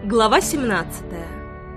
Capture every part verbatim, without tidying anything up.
Глава семнадцатая.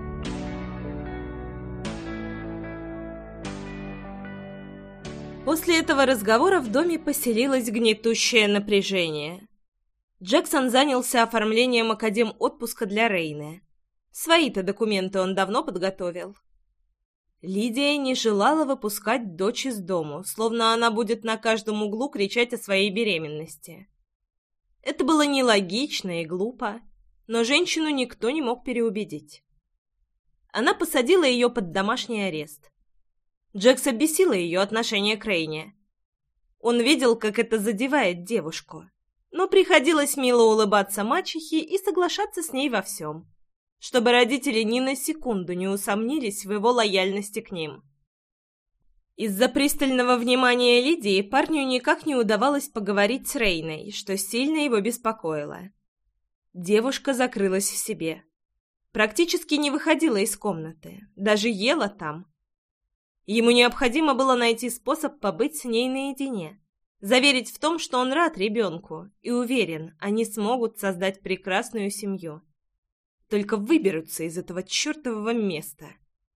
После этого разговора в доме поселилось гнетущее напряжение. Джексон занялся оформлением академ-отпуска для Рейны. Свои-то документы он давно подготовил. Лидия не желала выпускать дочь из дому, словно она будет на каждом углу кричать о своей беременности. Это было нелогично и глупо, но женщину никто не мог переубедить. Она посадила ее под домашний арест. Джекса бесило ее отношение к Рейне. Он видел, как это задевает девушку, но приходилось мило улыбаться мачехе и соглашаться с ней во всем, чтобы родители ни на секунду не усомнились в его лояльности к ним. Из-за пристального внимания Лидии парню никак не удавалось поговорить с Рейной, что сильно его беспокоило. Девушка закрылась в себе. Практически не выходила из комнаты, даже ела там. Ему необходимо было найти способ побыть с ней наедине, заверить в том, что он рад ребенку и уверен, они смогут создать прекрасную семью. Только выберутся из этого чертового места.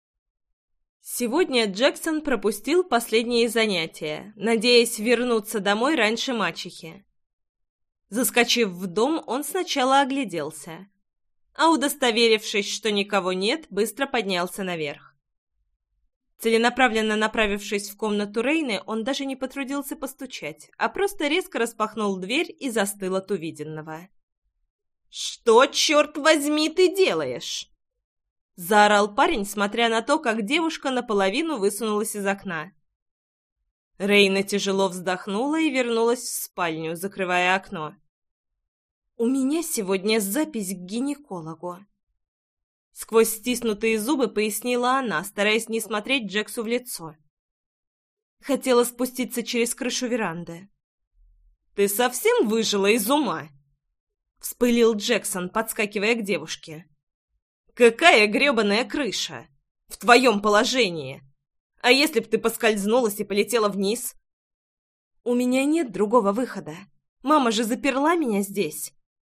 Сегодня Джексон пропустил последние занятия, надеясь вернуться домой раньше мачехи. Заскочив в дом, он сначала огляделся, а удостоверившись, что никого нет, быстро поднялся наверх. Целенаправленно направившись в комнату Рейны, он даже не потрудился постучать, а просто резко распахнул дверь и застыл от увиденного. «Что, черт возьми, ты делаешь?» — заорал парень, смотря на то, как девушка наполовину высунулась из окна. Рейна тяжело вздохнула и вернулась в спальню, закрывая окно. «У меня сегодня запись к гинекологу», — сквозь стиснутые зубы пояснила она, стараясь не смотреть Джексу в лицо. Хотела спуститься через крышу веранды. «Ты совсем выжила из ума?» — вспылил Джексон, подскакивая к девушке. «Какая гребаная крыша! В твоем положении! А если б ты поскользнулась и полетела вниз?» «У меня нет другого выхода. Мама же заперла меня здесь».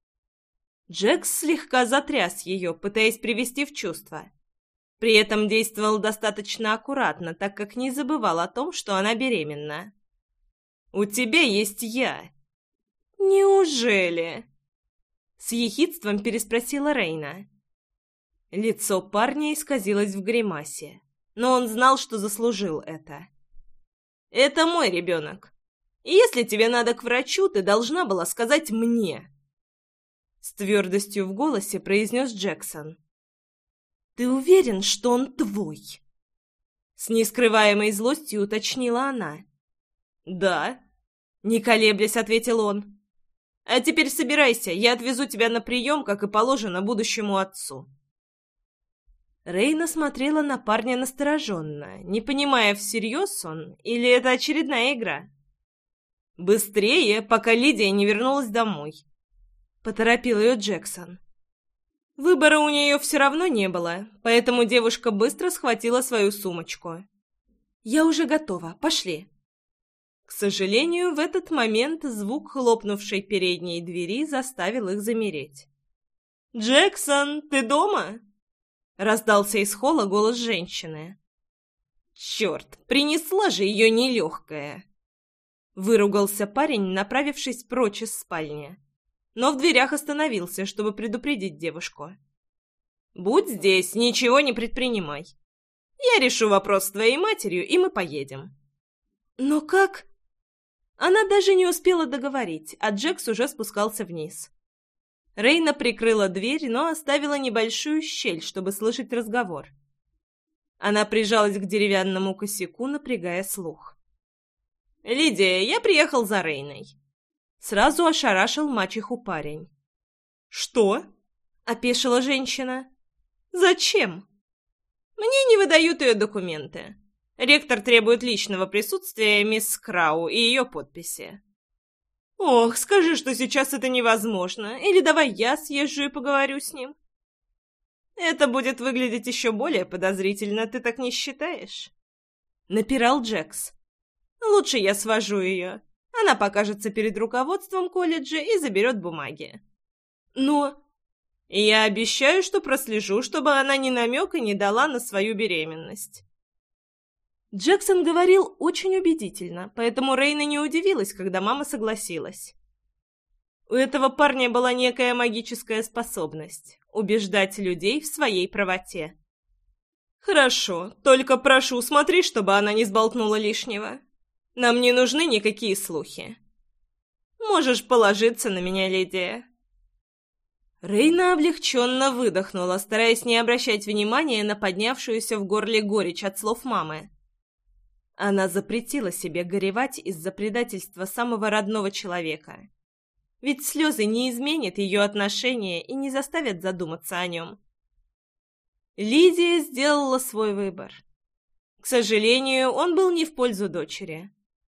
Джекс слегка затряс ее, пытаясь привести в чувство. При этом действовал достаточно аккуратно, так как не забывал о том, что она беременна. «У тебя есть я». «Неужели?» — с ехидством переспросила Рейна. Лицо парня исказилось в гримасе, но он знал, что заслужил это. «Это мой ребенок. И если тебе надо к врачу, ты должна была сказать мне». С твердостью в голосе произнес Джексон. «Ты уверен, что он твой?» С нескрываемой злостью уточнила она. «Да», — не колеблясь, ответил он. «А теперь собирайся, я отвезу тебя на прием, как и положено будущему отцу». Рейна смотрела на парня настороженно, не понимая, всерьез он или это очередная игра. «Быстрее, пока Лидия не вернулась домой», — поторопил ее Джексон. Выбора у нее все равно не было, поэтому девушка быстро схватила свою сумочку. «Я уже готова, пошли». К сожалению, в этот момент звук хлопнувшей передней двери заставил их замереть. «Джексон, ты дома?» — раздался из холла голос женщины. «Черт, принесла же ее нелегкая!» — выругался парень, направившись прочь из спальни, но в дверях остановился, чтобы предупредить девушку. «Будь здесь, ничего не предпринимай. Я решу вопрос с твоей матерью, и мы поедем». «Но как?» Она даже не успела договорить, а Джекс уже спускался вниз. Рейна прикрыла дверь, но оставила небольшую щель, чтобы слышать разговор. Она прижалась к деревянному косяку, напрягая слух. «Лидия, я приехал за Рейной». Сразу ошарашил мачеху парень. «Что?» — опешила женщина. «Зачем?» «Мне не выдают ее документы. Ректор требует личного присутствия мисс Крау и ее подписи». «Ох, скажи, что сейчас это невозможно, или давай я съезжу и поговорю с ним». «Это будет выглядеть еще более подозрительно, ты так не считаешь?» Напирал Джекс. «Лучше я свожу ее. Она покажется перед руководством колледжа и заберет бумаги». «Но...» И я обещаю, что прослежу, чтобы она ни намека не дала на свою беременность». Джексон говорил очень убедительно, поэтому Рейна не удивилась, когда мама согласилась. У этого парня была некая магическая способность – убеждать людей в своей правоте. «Хорошо, только прошу, смотри, чтобы она не сболтнула лишнего. Нам не нужны никакие слухи. Можешь положиться на меня, Лидия». Рейна облегченно выдохнула, стараясь не обращать внимания на поднявшуюся в горле горечь от слов мамы. Она запретила себе горевать из-за предательства самого родного человека. Ведь слезы не изменят ее отношения и не заставят задуматься о нем. Лидия сделала свой выбор. К сожалению, он был не в пользу дочери.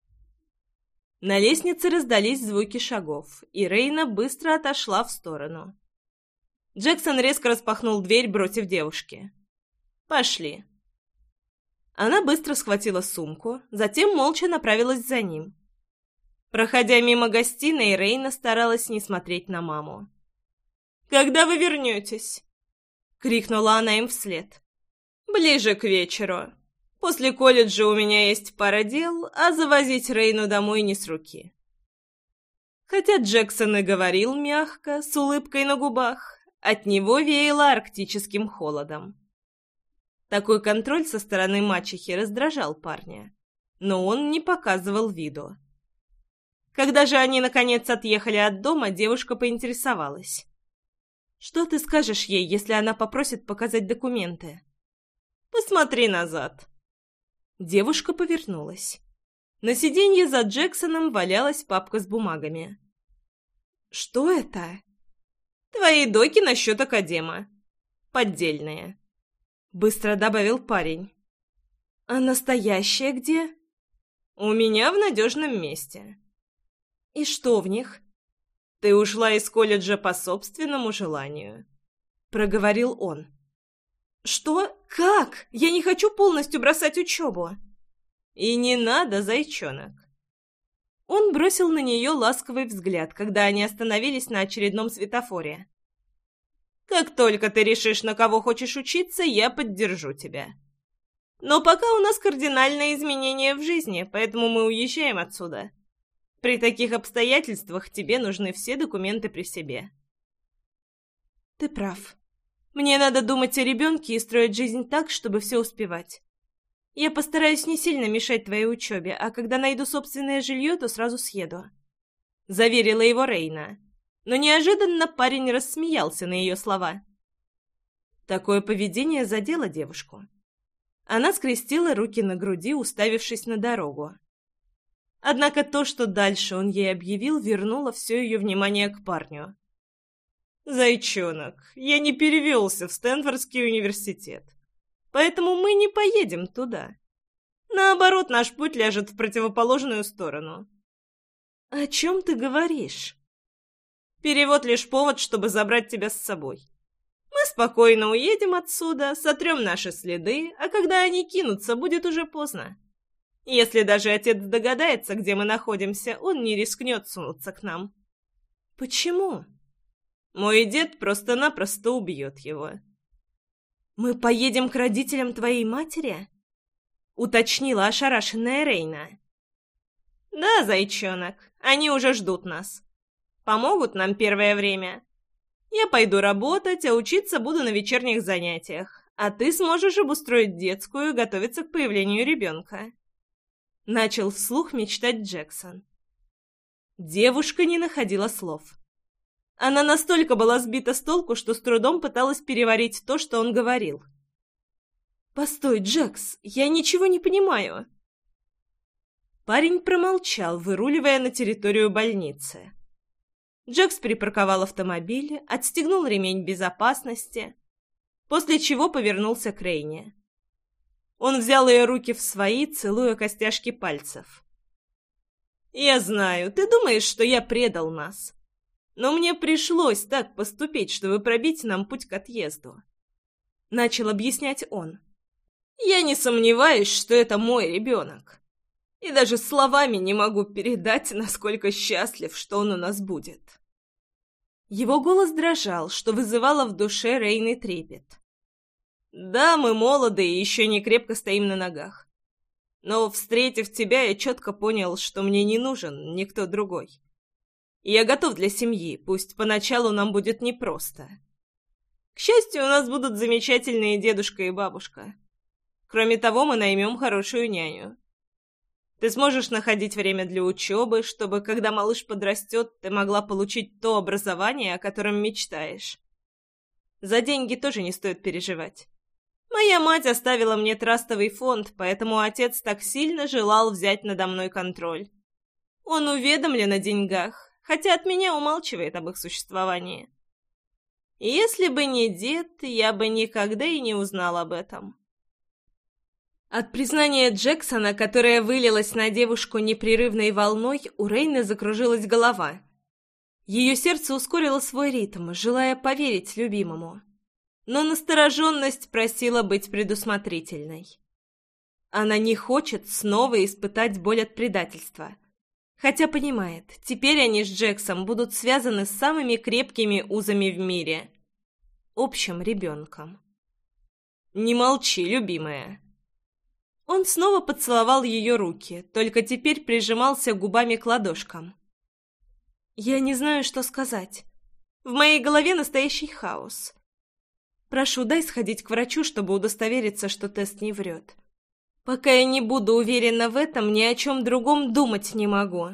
На лестнице раздались звуки шагов, и Рейна быстро отошла в сторону. Джексон резко распахнул дверь, бросив девушке: «Пошли». Она быстро схватила сумку, затем молча направилась за ним. Проходя мимо гостиной, Рейна старалась не смотреть на маму. «Когда вы вернетесь?» — крикнула она им вслед. «Ближе к вечеру. После колледжа у меня есть пара дел, а завозить Рейну домой не с руки». Хотя Джексон и говорил мягко, с улыбкой на губах, от него веяло арктическим холодом. Такой контроль со стороны мачехи раздражал парня, но он не показывал виду. Когда же они, наконец, отъехали от дома, девушка поинтересовалась: «Что ты скажешь ей, если она попросит показать документы?» «Посмотри назад». Девушка повернулась. На сиденье за Джексоном валялась папка с бумагами. «Что это?» «Твои доки насчет академа. Поддельные», — быстро добавил парень. «А настоящая где?» «У меня в надежном месте». «И что в них?» «Ты ушла из колледжа по собственному желанию», — проговорил он. «Что? Как? Я не хочу полностью бросать учебу». «И не надо, зайчонок». Он бросил на нее ласковый взгляд, когда они остановились на очередном светофоре. «Как только ты решишь, на кого хочешь учиться, я поддержу тебя. Но пока у нас кардинальные изменения в жизни, поэтому мы уезжаем отсюда. При таких обстоятельствах тебе нужны все документы при себе». «Ты прав. Мне надо думать о ребенке и строить жизнь так, чтобы все успевать. Я постараюсь не сильно мешать твоей учебе, а когда найду собственное жилье, то сразу съеду», — заверила его Рейна. Но неожиданно парень рассмеялся на ее слова. Такое поведение задело девушку. Она скрестила руки на груди, уставившись на дорогу. Однако то, что дальше он ей объявил, вернуло все ее внимание к парню. «Зайчонок, я не перевелся в Стэнфордский университет, поэтому мы не поедем туда. Наоборот, наш путь ляжет в противоположную сторону». «О чем ты говоришь?» «Перевод лишь повод, чтобы забрать тебя с собой. Мы спокойно уедем отсюда, сотрем наши следы, а когда они кинутся, будет уже поздно. Если даже отец догадается, где мы находимся, он не рискнет сунуться к нам». «Почему?» «Мой дед просто-напросто убьет его». «Мы поедем к родителям твоей матери?» — уточнила ошарашенная Рейна. «Да, зайчонок, они уже ждут нас. Помогут нам первое время. Я пойду работать, а учиться буду на вечерних занятиях, а ты сможешь обустроить детскую и готовиться к появлению ребенка». Начал вслух мечтать Джексон. Девушка не находила слов. Она настолько была сбита с толку, что с трудом пыталась переварить то, что он говорил. «Постой, Джекс, я ничего не понимаю». Парень промолчал, выруливая на территорию больницы. Джекс припарковал автомобиль, отстегнул ремень безопасности, после чего повернулся к Рейне. Он взял ее руки в свои, целуя костяшки пальцев. «Я знаю, ты думаешь, что я предал нас. Но мне пришлось так поступить, чтобы пробить нам путь к отъезду», — начал объяснять он. «Я не сомневаюсь, что это мой ребенок. И даже словами не могу передать, насколько счастлив, что он у нас будет». Его голос дрожал, что вызывало в душе Рейны трепет. «Да, мы молоды и еще не крепко стоим на ногах. Но, встретив тебя, я четко понял, что мне не нужен никто другой. И я готов для семьи, пусть поначалу нам будет непросто. К счастью, у нас будут замечательные дедушка и бабушка. Кроме того, мы наймем хорошую няню. Ты сможешь находить время для учебы, чтобы, когда малыш подрастет, ты могла получить то образование, о котором мечтаешь. За деньги тоже не стоит переживать. Моя мать оставила мне трастовый фонд, поэтому отец так сильно желал взять надо мной контроль. Он уведомлен о деньгах, хотя от меня умалчивает об их существовании. И если бы не дед, я бы никогда и не узнал об этом». От признания Джексона, которое вылилось на девушку непрерывной волной, у Рейны закружилась голова. Ее сердце ускорило свой ритм, желая поверить любимому. Но настороженность просила быть предусмотрительной. Она не хочет снова испытать боль от предательства. Хотя понимает, теперь они с Джексом будут связаны с самыми крепкими узами в мире. Общим ребенком. «Не молчи, любимая». Он снова поцеловал ее руки, только теперь прижимался губами к ладошкам. «Я не знаю, что сказать. В моей голове настоящий хаос. Прошу, дай сходить к врачу, чтобы удостовериться, что тест не врет. Пока я не буду уверена в этом, ни о чем другом думать не могу».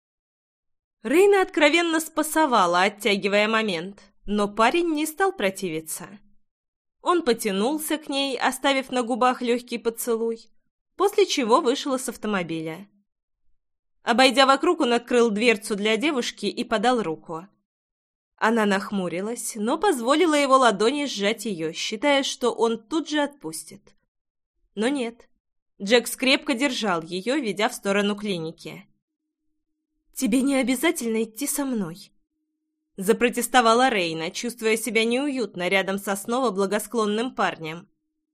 Рейна откровенно спасовала, оттягивая момент, но парень не стал противиться. Он потянулся к ней, оставив на губах легкий поцелуй, после чего вышел из автомобиля. Обойдя вокруг, он открыл дверцу для девушки и подал руку. Она нахмурилась, но позволила его ладони сжать ее, считая, что он тут же отпустит. Но нет. Джекс крепко держал ее, ведя в сторону клиники. «Тебе не обязательно идти со мной», — запротестовала Рейна, чувствуя себя неуютно рядом со снова благосклонным парнем.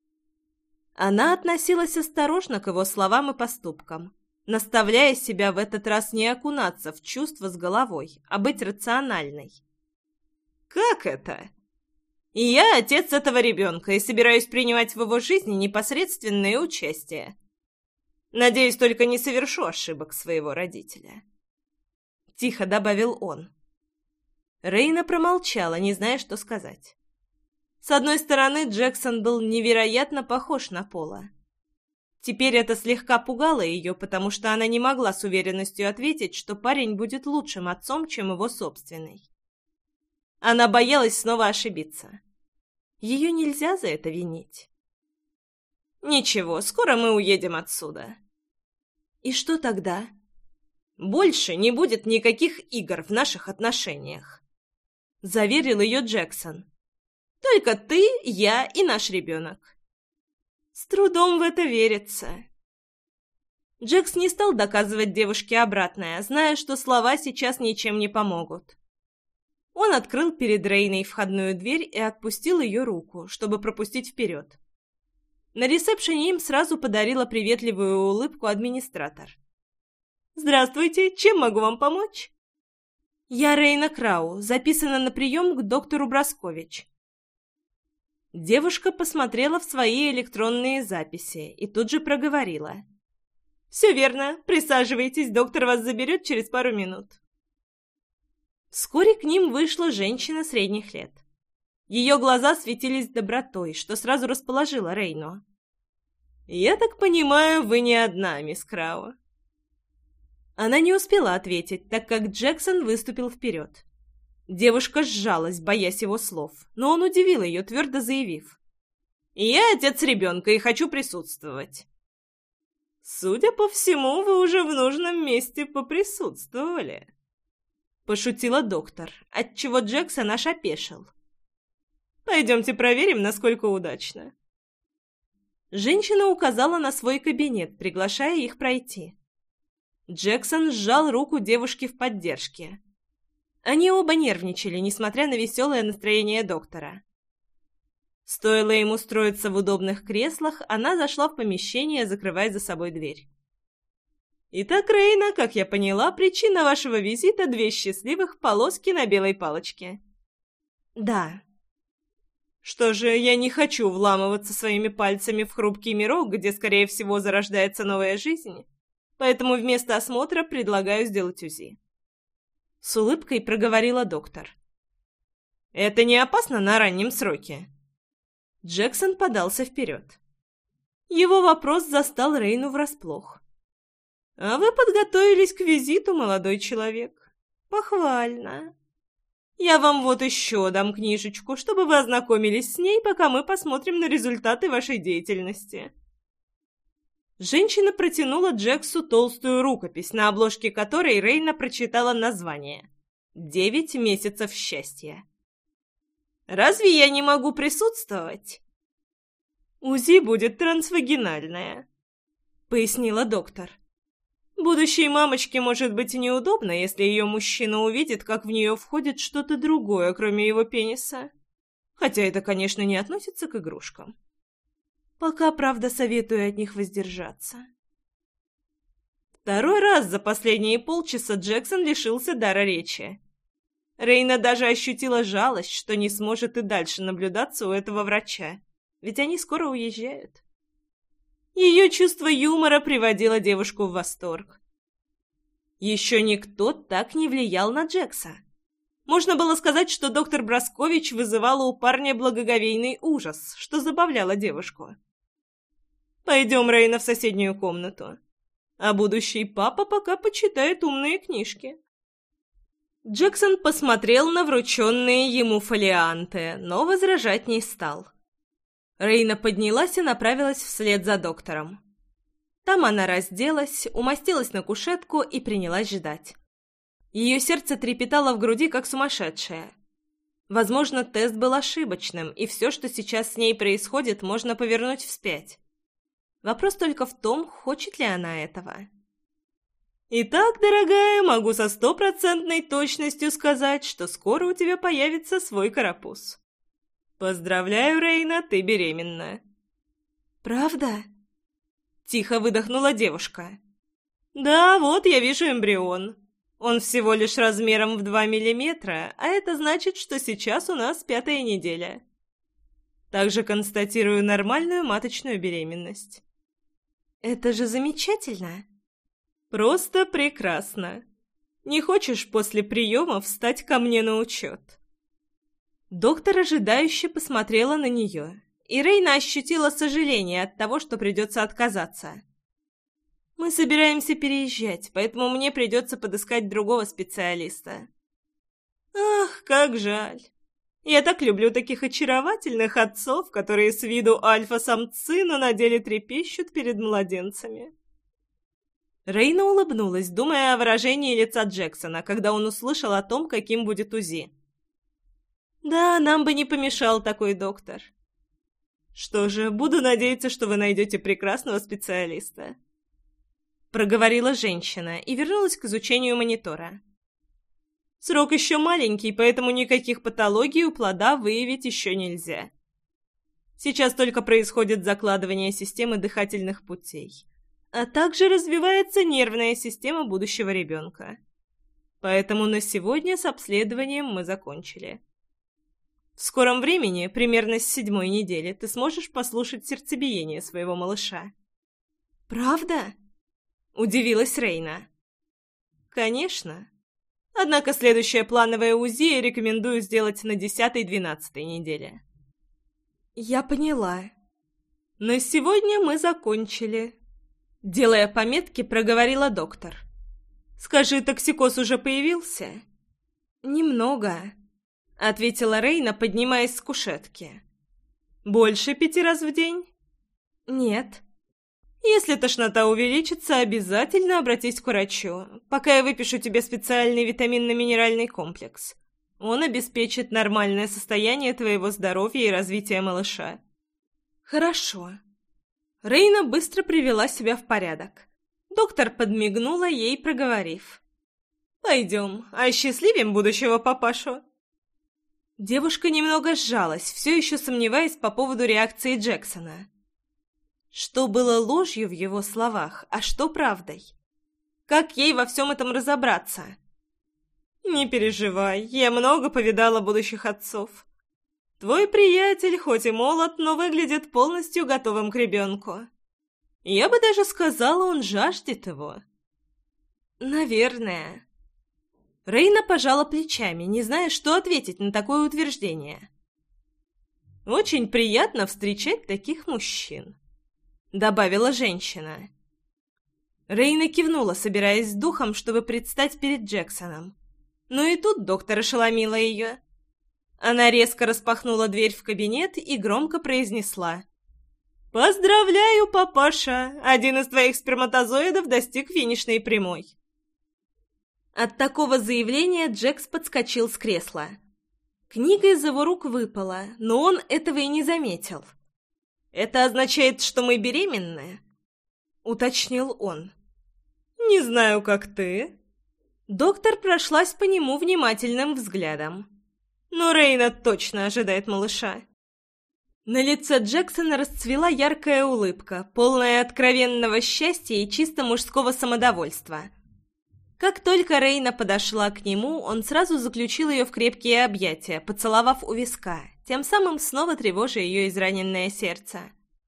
Она относилась осторожно к его словам и поступкам, наставляя себя в этот раз не окунаться в чувства с головой, а быть рациональной. «Как это? Я отец этого ребенка и собираюсь принимать в его жизни непосредственное участие. Надеюсь, только не совершу ошибок своего родителя», — тихо добавил он. Рейна промолчала, не зная, что сказать. С одной стороны, Джексон был невероятно похож на Пола. Теперь это слегка пугало ее, потому что она не могла с уверенностью ответить, что парень будет лучшим отцом, чем его собственный. Она боялась снова ошибиться. Ее нельзя за это винить. «Ничего, скоро мы уедем отсюда». «И что тогда?» «Больше не будет никаких игр в наших отношениях», — заверил ее Джексон. «Только ты, я и наш ребенок». С трудом в это верится. Джекс не стал доказывать девушке обратное, зная, что слова сейчас ничем не помогут. Он открыл перед Рейной входную дверь и отпустил ее руку, чтобы пропустить вперед. На ресепшене им сразу подарила приветливую улыбку администратор. «Здравствуйте, чем могу вам помочь?» «Я Рейна Крау, записана на прием к доктору Браскович». Девушка посмотрела в свои электронные записи и тут же проговорила. «Все верно, присаживайтесь, доктор вас заберет через пару минут». Вскоре к ним вышла женщина средних лет. Ее глаза светились добротой, что сразу расположило Рейну. «Я так понимаю, вы не одна, мисс Крау?» Она не успела ответить, так как Джексон выступил вперед. Девушка сжалась, боясь его слов, но он удивил ее, твердо заявив. «Я отец ребенка и хочу присутствовать». «Судя по всему, вы уже в нужном месте поприсутствовали», — пошутила доктор, отчего Джексон аж опешил. «Пойдемте проверим, насколько удачно». Женщина указала на свой кабинет, приглашая их пройти. Джексон сжал руку девушки в поддержке. Они оба нервничали, несмотря на веселое настроение доктора. Стоило им устроиться в удобных креслах, она зашла в помещение, закрывая за собой дверь. «Итак, Рейна, как я поняла, причина вашего визита — две счастливых полоски на белой палочке. Да. Что же, я не хочу вламываться своими пальцами в хрупкий мирок, где, скорее всего, зарождается новая жизнь, поэтому вместо осмотра предлагаю сделать УЗИ. С улыбкой проговорила доктор. Это не опасно на раннем сроке? Джексон подался вперед. Его вопрос застал Рейну врасплох. «А вы подготовились к визиту, молодой человек? Похвально. Я вам вот еще дам книжечку, чтобы вы ознакомились с ней, пока мы посмотрим на результаты вашей деятельности». Женщина протянула Джексу толстую рукопись, на обложке которой Рейна прочитала название «Девять месяцев счастья». «Разве я не могу присутствовать?» «УЗИ будет трансвагинальное», — пояснила доктор. «Будущей мамочке может быть неудобно, если ее мужчина увидит, как в нее входит что-то другое, кроме его пениса. Хотя это, конечно, не относится к игрушкам. Пока, правда, советую от них воздержаться». Второй раз за последние полчаса Джексон лишился дара речи. Рейна даже ощутила жалость, что не сможет и дальше наблюдаться у этого врача, ведь они скоро уезжают. Ее чувство юмора приводило девушку в восторг. Еще никто так не влиял на Джекса. Можно было сказать, что доктор Броскович вызывала у парня благоговейный ужас, что забавляло девушку. «Пойдем, Рейна, в соседнюю комнату. А будущий папа пока почитает умные книжки». Джексон посмотрел на врученные ему фолианты, но возражать не стал. Рейна поднялась и направилась вслед за доктором. Там она разделась, умостилась на кушетку и принялась ждать. Ее сердце трепетало в груди, как сумасшедшее. Возможно, тест был ошибочным, и все, что сейчас с ней происходит, можно повернуть вспять. Вопрос только в том, хочет ли она этого. «Итак, дорогая, могу со стопроцентной точностью сказать, что скоро у тебя появится свой карапуз. Поздравляю, Рейна, ты беременна». «Правда?» — тихо выдохнула девушка. «Да, вот я вижу эмбрион. Он всего лишь размером в два миллиметра, а это значит, что сейчас у нас пятая неделя. Также констатирую нормальную маточную беременность». «Это же замечательно!» «Просто прекрасно. Не хочешь после приема встать ко мне на учет?» Доктор ожидающе посмотрела на нее, и Рейна ощутила сожаление от того, что придется отказаться. «Мы собираемся переезжать, поэтому мне придется подыскать другого специалиста». «Ах, как жаль! Я так люблю таких очаровательных отцов, которые с виду альфа-самцы, но на деле трепещут перед младенцами». Рейна улыбнулась, думая о выражении лица Джексона, когда он услышал о том, каким будет УЗИ. «Да, нам бы не помешал такой доктор». «Что же, буду надеяться, что вы найдете прекрасного специалиста», — проговорила женщина и вернулась к изучению монитора. «Срок еще маленький, поэтому никаких патологий у плода выявить еще нельзя. Сейчас только происходит закладывание системы дыхательных путей, а также развивается нервная система будущего ребенка. Поэтому на сегодня с обследованием мы закончили. В скором времени, примерно с седьмой недели, ты сможешь послушать сердцебиение своего малыша». «Правда?» — удивилась Рейна. «Конечно. Однако следующее плановое УЗИ я рекомендую сделать на десятой-двенадцатой неделе». «Я поняла. На сегодня мы закончили», — делая пометки, проговорила доктор. «Скажи, токсикоз уже появился?» «Немного», — ответила Рейна, поднимаясь с кушетки. «Больше пяти раз в день?» «Нет». «Если тошнота увеличится, обязательно обратись к врачу, пока я выпишу тебе специальный витаминно-минеральный комплекс. Он обеспечит нормальное состояние твоего здоровья и развития малыша». «Хорошо». Рейна быстро привела себя в порядок. Доктор подмигнула ей, проговорив: «Пойдем, осчастливим будущего папашу». Девушка немного сжалась, все еще сомневаясь по поводу реакции Джексона. Что было ложью в его словах, а что правдой? Как ей во всем этом разобраться? «Не переживай, я много повидала будущих отцов. Твой приятель хоть и молод, но выглядит полностью готовым к ребенку. Я бы даже сказала, он жаждет его». «Наверное». Рейна пожала плечами, не зная, что ответить на такое утверждение. «Очень приятно встречать таких мужчин», — добавила женщина. Рейна кивнула, собираясь с духом, чтобы предстать перед Джексоном. Но и тут доктор ошеломила ее. Она резко распахнула дверь в кабинет и громко произнесла: «Поздравляю, папаша! Один из твоих сперматозоидов достиг финишной прямой». От такого заявления Джекс подскочил с кресла. Книга из его рук выпала, но он этого и не заметил. «Это означает, что мы беременны?» — уточнил он. «Не знаю, как ты». Доктор прошлась по нему внимательным взглядом. «Но Рейна точно ожидает малыша». На лице Джексона расцвела яркая улыбка, полная откровенного счастья и чисто мужского самодовольства. Как только Рейна подошла к нему, он сразу заключил ее в крепкие объятия, поцеловав у виска, тем самым снова тревожа ее израненное сердце.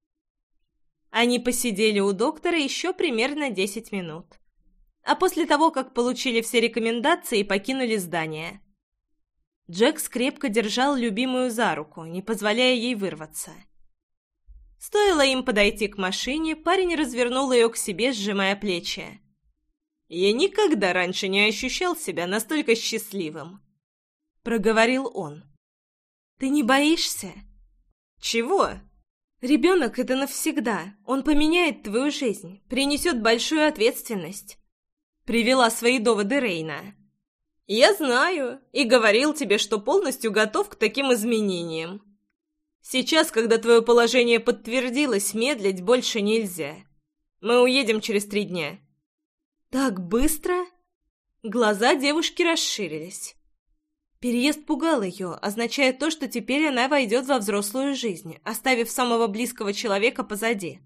Они посидели у доктора еще примерно десять минут. А после того, как получили все рекомендации, покинули здание. Джекс крепко держал любимую за руку, не позволяя ей вырваться. Стоило им подойти к машине, парень развернул ее к себе, сжимая плечи. «Я никогда раньше не ощущал себя настолько счастливым», — проговорил он. «Ты не боишься?» «Чего?» «Ребенок — это навсегда. Он поменяет твою жизнь, принесет большую ответственность», — привела свои доводы Рейна. «Я знаю и говорил тебе, что полностью готов к таким изменениям. Сейчас, когда твое положение подтвердилось, медлить больше нельзя. Мы уедем через три дня». «Так быстро?» Глаза девушки расширились. Переезд пугал ее, означая то, что теперь она войдет во взрослую жизнь, оставив самого близкого человека позади.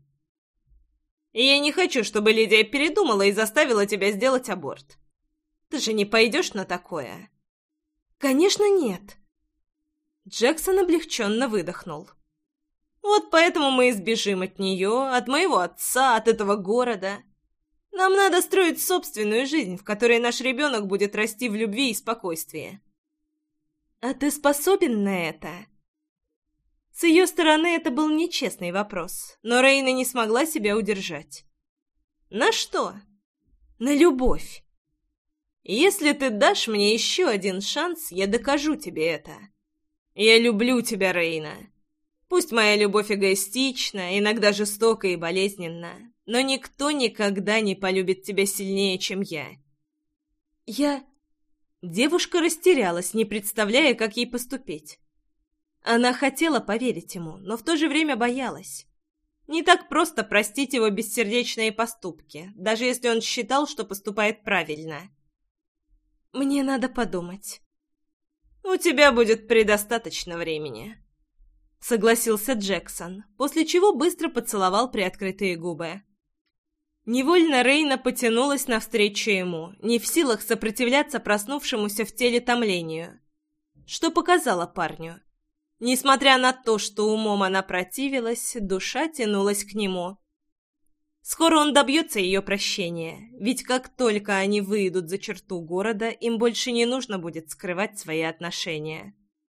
«И я не хочу, чтобы Лидия передумала и заставила тебя сделать аборт. Ты же не пойдешь на такое?» «Конечно нет». Джексон облегченно выдохнул. «Вот поэтому мы избежим от нее, от моего отца, от этого города. Нам надо строить собственную жизнь, в которой наш ребенок будет расти в любви и спокойствии». «А ты способен на это?» С ее стороны это был нечестный вопрос, но Рейна не смогла себя удержать. «На что?» «На любовь». «Если ты дашь мне еще один шанс, я докажу тебе это. Я люблю тебя, Рейна. Пусть моя любовь эгоистична, иногда жестока и болезненна, но никто никогда не полюбит тебя сильнее, чем я». «Я...» Девушка растерялась, не представляя, как ей поступить. Она хотела поверить ему, но в то же время боялась. Не так просто простить его бессердечные поступки, даже если он считал, что поступает правильно. «Мне надо подумать». «У тебя будет предостаточно времени», — согласился Джексон, после чего быстро поцеловал приоткрытые губы. Невольно Рейна потянулась навстречу ему, не в силах сопротивляться проснувшемуся в теле томлению. Что показало парню? Несмотря на то, что умом она противилась, душа тянулась к нему. Скоро он добьется ее прощения, ведь как только они выйдут за черту города, им больше не нужно будет скрывать свои отношения.